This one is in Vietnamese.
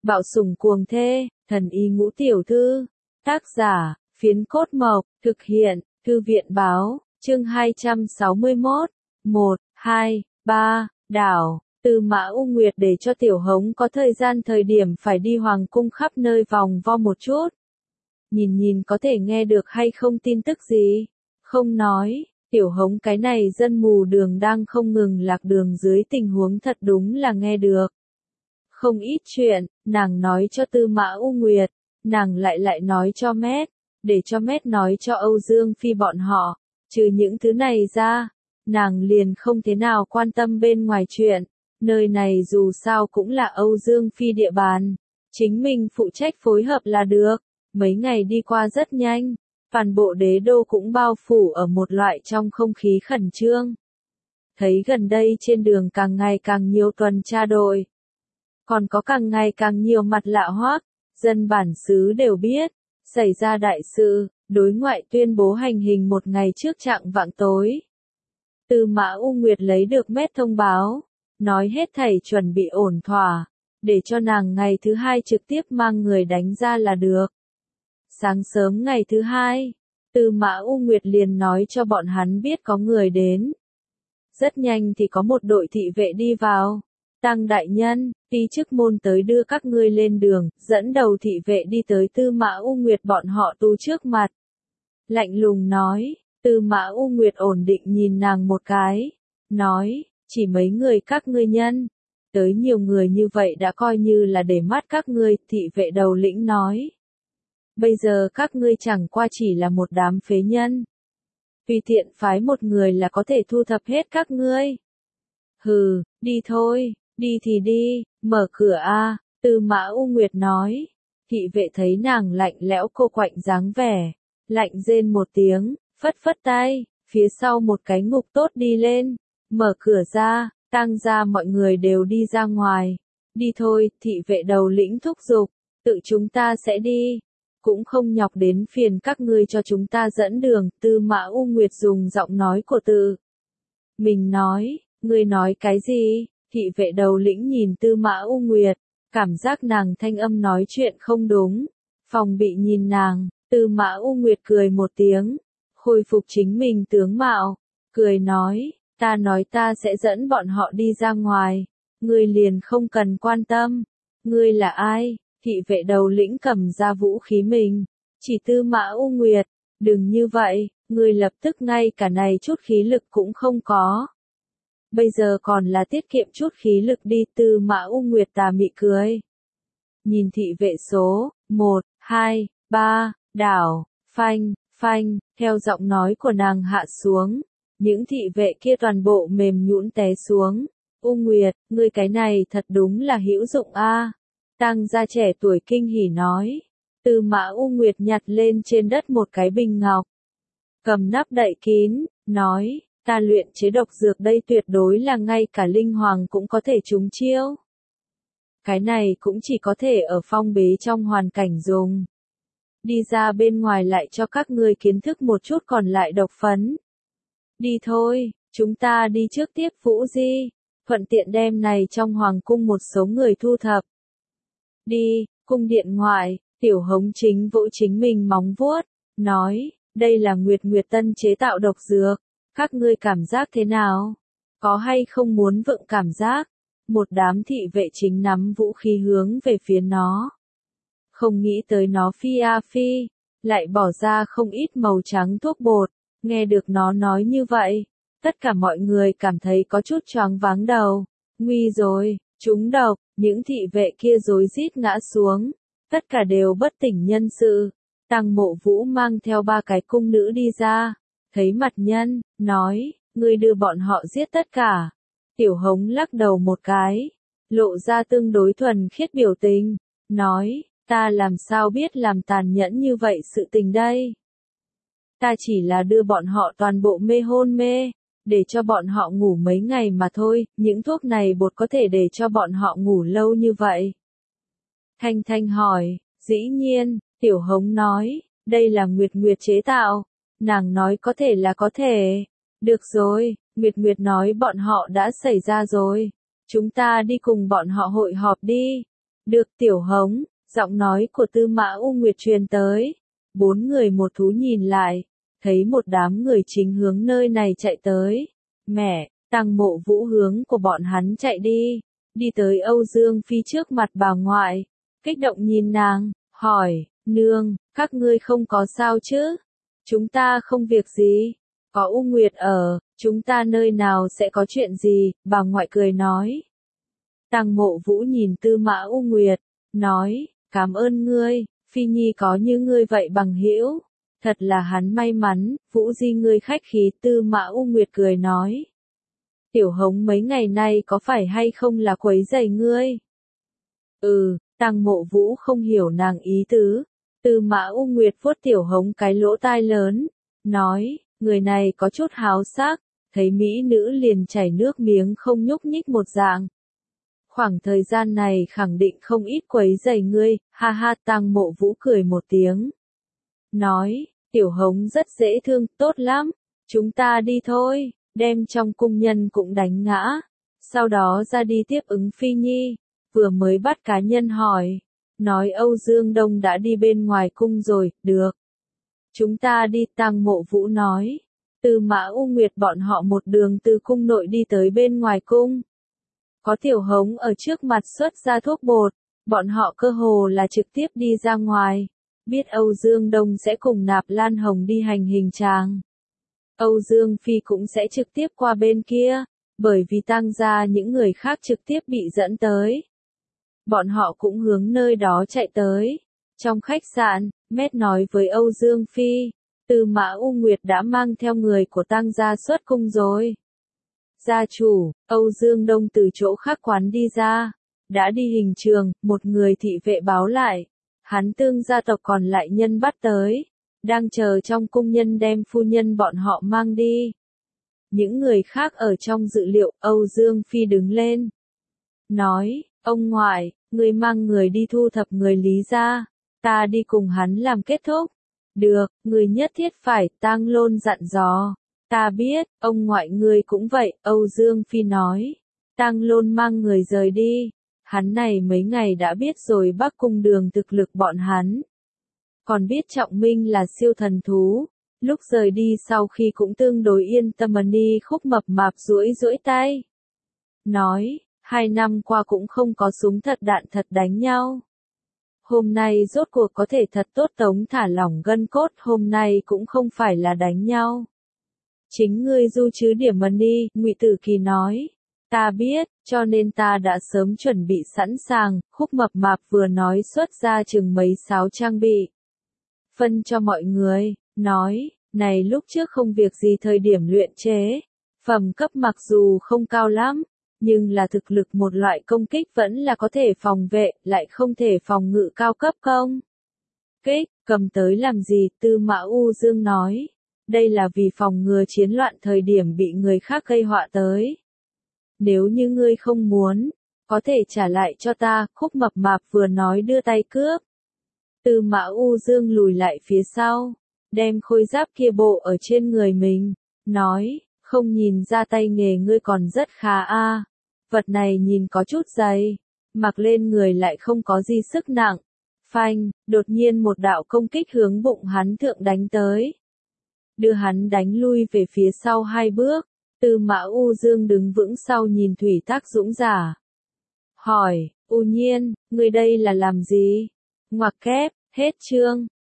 Bạo sủng cuồng thê, thần y ngũ tiểu thư. Tác giả, Phiến Cốt Mộc, thực hiện, Thư viện báo, chương 261, 1, 2, 3, đảo, Tư Mã U Nguyệt để cho Tiểu Hống có thời gian thời điểm phải đi hoàng cung khắp nơi vòng vo một chút. Nhìn có thể nghe được hay không tin tức gì? Không nói, Tiểu Hống cái này dân mù đường đang không ngừng lạc đường dưới tình huống thật đúng là nghe được. Không ít chuyện, nàng nói cho Tư Mã U Nguyệt, nàng lại nói cho Mét, để cho Mét nói cho Âu Dương Phi bọn họ, trừ những thứ này ra, nàng liền không thế nào quan tâm bên ngoài chuyện, nơi này dù sao cũng là Âu Dương Phi địa bàn, chính mình phụ trách phối hợp là được, mấy ngày đi qua rất nhanh, toàn bộ đế đô cũng bao phủ ở một loại trong không khí khẩn trương. Thấy gần đây trên đường càng ngày càng nhiều tuần tra đội. Còn có càng ngày càng nhiều mặt lạ hoắc, dân bản xứ đều biết, xảy ra đại sự, đối ngoại tuyên bố hành hình một ngày trước chạng vạng tối. Tư Mã U Nguyệt lấy được Mét thông báo, nói hết thảy chuẩn bị ổn thỏa, để cho nàng ngày thứ hai trực tiếp mang người đánh ra là được. Sáng sớm ngày thứ hai, Tư Mã U Nguyệt liền nói cho bọn hắn biết có người đến. Rất nhanh thì có một đội thị vệ đi vào. Tăng đại nhân, ti chức môn tới đưa các ngươi lên đường, dẫn đầu thị vệ đi tới Tư Mã U Nguyệt bọn họ tu trước mặt. Lạnh lùng nói, Tư Mã U Nguyệt ổn định nhìn nàng một cái, nói, chỉ mấy người các ngươi nhân, tới nhiều người như vậy đã coi như là để mắt các ngươi, thị vệ đầu lĩnh nói. Bây giờ các ngươi chẳng qua chỉ là một đám phế nhân. Tùy tiện phái một người là có thể thu thập hết các ngươi. Hừ, đi thôi. Đi thì đi, mở cửa a, Tư Mã U Nguyệt nói. Thị vệ thấy nàng lạnh lẽo cô quạnh dáng vẻ, lạnh rên một tiếng, phất phất tay, phía sau một cái ngục tốt đi lên, mở cửa ra, Tăng ra mọi người đều đi ra ngoài. Đi thôi, thị vệ đầu lĩnh thúc giục, tự chúng ta sẽ đi, cũng không nhọc đến phiền các ngươi cho chúng ta dẫn đường. Tư Mã U Nguyệt dùng giọng nói của tự mình nói, ngươi nói cái gì? Thị vệ đầu lĩnh nhìn Tư Mã U Nguyệt, cảm giác nàng thanh âm nói chuyện không đúng, phòng bị nhìn nàng, Tư Mã U Nguyệt cười một tiếng, khôi phục chính mình tướng mạo, cười nói, ta nói ta sẽ dẫn bọn họ đi ra ngoài, ngươi liền không cần quan tâm, ngươi là ai? Thị vệ đầu lĩnh cầm ra vũ khí mình, chỉ Tư Mã U Nguyệt, đừng như vậy, ngươi lập tức ngay cả này chút khí lực cũng không có. Bây giờ còn là tiết kiệm chút khí lực đi. Tư Mã U Nguyệt tà mị cười. Nhìn thị vệ số 1, 2, 3, đảo, phanh, theo giọng nói của nàng hạ xuống. Những thị vệ kia toàn bộ mềm nhũn té xuống. U Nguyệt, ngươi cái này thật đúng là hữu dụng a. Tăng gia trẻ tuổi kinh hỉ nói. Tư Mã U Nguyệt nhặt lên trên đất một cái bình ngọc. Cầm nắp đậy kín, nói. Ta luyện chế độc dược đây tuyệt đối là ngay cả linh hoàng cũng có thể trúng chiêu. Cái này cũng chỉ có thể ở phong bế trong hoàn cảnh dùng. Đi ra bên ngoài lại cho các ngươi kiến thức một chút còn lại độc phấn. Đi thôi, chúng ta đi trước tiếp Vũ Di, thuận tiện đem này trong hoàng cung một số người thu thập. Đi, cung điện ngoại, Tiểu Hống chính vỗ chính mình móng vuốt, nói, đây là Nguyệt Nguyệt Tân chế tạo độc dược. Các ngươi cảm giác thế nào? Có hay không muốn vượng cảm giác? Một đám thị vệ chính nắm vũ khí hướng về phía nó. Không nghĩ tới nó phi a phi, lại bỏ ra không ít màu trắng thuốc bột. Nghe được nó nói như vậy, tất cả mọi người cảm thấy có chút choáng váng đầu. Nguy rồi, trúng độc, những thị vệ kia rối rít ngã xuống. Tất cả đều bất tỉnh nhân sự. Tăng Mộ Vũ mang theo 3 cái cung nữ đi ra. Thấy mặt nhân, nói, ngươi đưa bọn họ giết tất cả. Tiểu Hống lắc đầu một cái, lộ ra tương đối thuần khiết biểu tình, nói, ta làm sao biết làm tàn nhẫn như vậy sự tình đây. Ta chỉ là đưa bọn họ toàn bộ mê hôn mê, để cho bọn họ ngủ mấy ngày mà thôi, những thuốc này bột có thể để cho bọn họ ngủ lâu như vậy. Thanh Thanh hỏi, dĩ nhiên, Tiểu Hống nói, đây là Nguyệt Nguyệt chế tạo. Nàng nói có thể là có thể. Được rồi, Nguyệt Nguyệt nói bọn họ đã xảy ra rồi. Chúng ta đi cùng bọn họ hội họp đi. Được Tiểu Hống, giọng nói của Tư Mã U Nguyệt truyền tới. 4 người một thú nhìn lại, thấy một đám người chính hướng nơi này chạy tới. Mẹ, Tăng Mộ Vũ hướng của bọn hắn chạy đi tới Âu Dương Phi trước mặt bà ngoại, kích động nhìn nàng, hỏi, nương, các ngươi không có sao chứ? Chúng ta không việc gì, có U Nguyệt ở, chúng ta nơi nào sẽ có chuyện gì, bà ngoại cười nói. Tăng Mộ Vũ nhìn Tư Mã U Nguyệt, nói, cảm ơn ngươi, Phi Nhi có như ngươi vậy bằng hữu, thật là hắn may mắn, Vũ Di ngươi khách khí. Tư Mã U Nguyệt cười nói. Tiểu Hống mấy ngày nay có phải hay không là quấy rầy ngươi? Tăng Mộ Vũ không hiểu nàng ý tứ. Tư Mã U Nguyệt vuốt Tiểu Hống cái lỗ tai lớn, nói, người này có chút háo sắc, thấy mỹ nữ liền chảy nước miếng không nhúc nhích một dạng. Khoảng thời gian này khẳng định không ít quấy rầy ngươi, ha ha. Tăng Mộ Vũ cười một tiếng. Nói, Tiểu Hống rất dễ thương, tốt lắm, chúng ta đi thôi, đem trong cung nhân cũng đánh ngã. Sau đó ra đi tiếp ứng Phi Nhi, vừa mới bắt cá nhân hỏi, nói Âu Dương Đông đã đi bên ngoài cung rồi, được. Chúng ta đi. Tăng Mộ Vũ nói, Tư Mã U Nguyệt bọn họ một đường từ cung nội đi tới bên ngoài cung. Có Tiểu Hống ở trước mặt xuất ra thuốc bột, bọn họ cơ hồ là trực tiếp đi ra ngoài. Biết Âu Dương Đông sẽ cùng Nạp Lan Hồng đi hành hình tràng. Âu Dương Phi cũng sẽ trực tiếp qua bên kia, bởi vì Tang gia những người khác trực tiếp bị dẫn tới. Bọn họ cũng hướng nơi đó chạy tới. Trong khách sạn, Mét nói với Âu Dương Phi, Tư Mã U Nguyệt đã mang theo người của Tang gia xuất cung rồi. Gia chủ, Âu Dương Đông từ chỗ khác quán đi ra, đã đi hình trường, một người thị vệ báo lại. Hắn Tương gia tộc còn lại nhân bắt tới, đang chờ trong cung nhân đem phu nhân bọn họ mang đi. Những người khác ở trong dự liệu. Âu Dương Phi đứng lên, nói, ông ngoại, người mang người đi thu thập người Lý gia, ta đi cùng hắn làm kết thúc. Được, người nhất thiết phải. Tang Lôn dặn dò. Ta biết, ông ngoại người cũng vậy. Âu Dương Phi nói. Tang Lôn mang người rời đi. Hắn này mấy ngày đã biết rồi Bắc Cung Đường thực lực bọn hắn. Còn biết Trọng Minh là siêu thần thú. Lúc rời đi sau khi cũng tương đối yên tâm. Ni Khúc mập mạp duỗi tay. Nói, 2 năm qua cũng không có súng thật đạn thật đánh nhau. Hôm nay rốt cuộc có thể thật tốt tống thả lỏng gân cốt. Hôm nay cũng không phải là đánh nhau. Chính ngươi du chứ điểm Ni, Ngụy Tử Kỳ nói. Ta biết, cho nên ta đã sớm chuẩn bị sẵn sàng. Khúc mập mạp vừa nói xuất ra chừng mấy sáo trang bị. Phân cho mọi người, nói, này lúc trước không việc gì thời điểm luyện chế. Phẩm cấp mặc dù không cao lắm, nhưng là thực lực một loại công kích vẫn là có thể phòng vệ, lại không thể phòng ngự cao cấp công kích. Cầm tới làm gì? Tư Mã U Dương nói. Đây là vì phòng ngừa chiến loạn thời điểm bị người khác gây họa tới. Nếu như ngươi không muốn, có thể trả lại cho ta. Khúc mập mạp vừa nói đưa tay cướp. Tư Mã U Dương lùi lại phía sau, đem khôi giáp kia bộ ở trên người mình, nói, không nhìn ra tay nghề ngươi còn rất khá a. Vật này nhìn có chút dày, mặc lên người lại không có gì sức nặng. Phanh, đột nhiên một đạo công kích hướng bụng hắn thượng đánh tới. Đưa hắn đánh lui về phía sau 2 bước. Tư Mã U Dương đứng vững sau nhìn Thủy Tác Dũng giả. Hỏi, U Nhiên, ngươi đây là làm gì? Ngoặc kép, hết chương.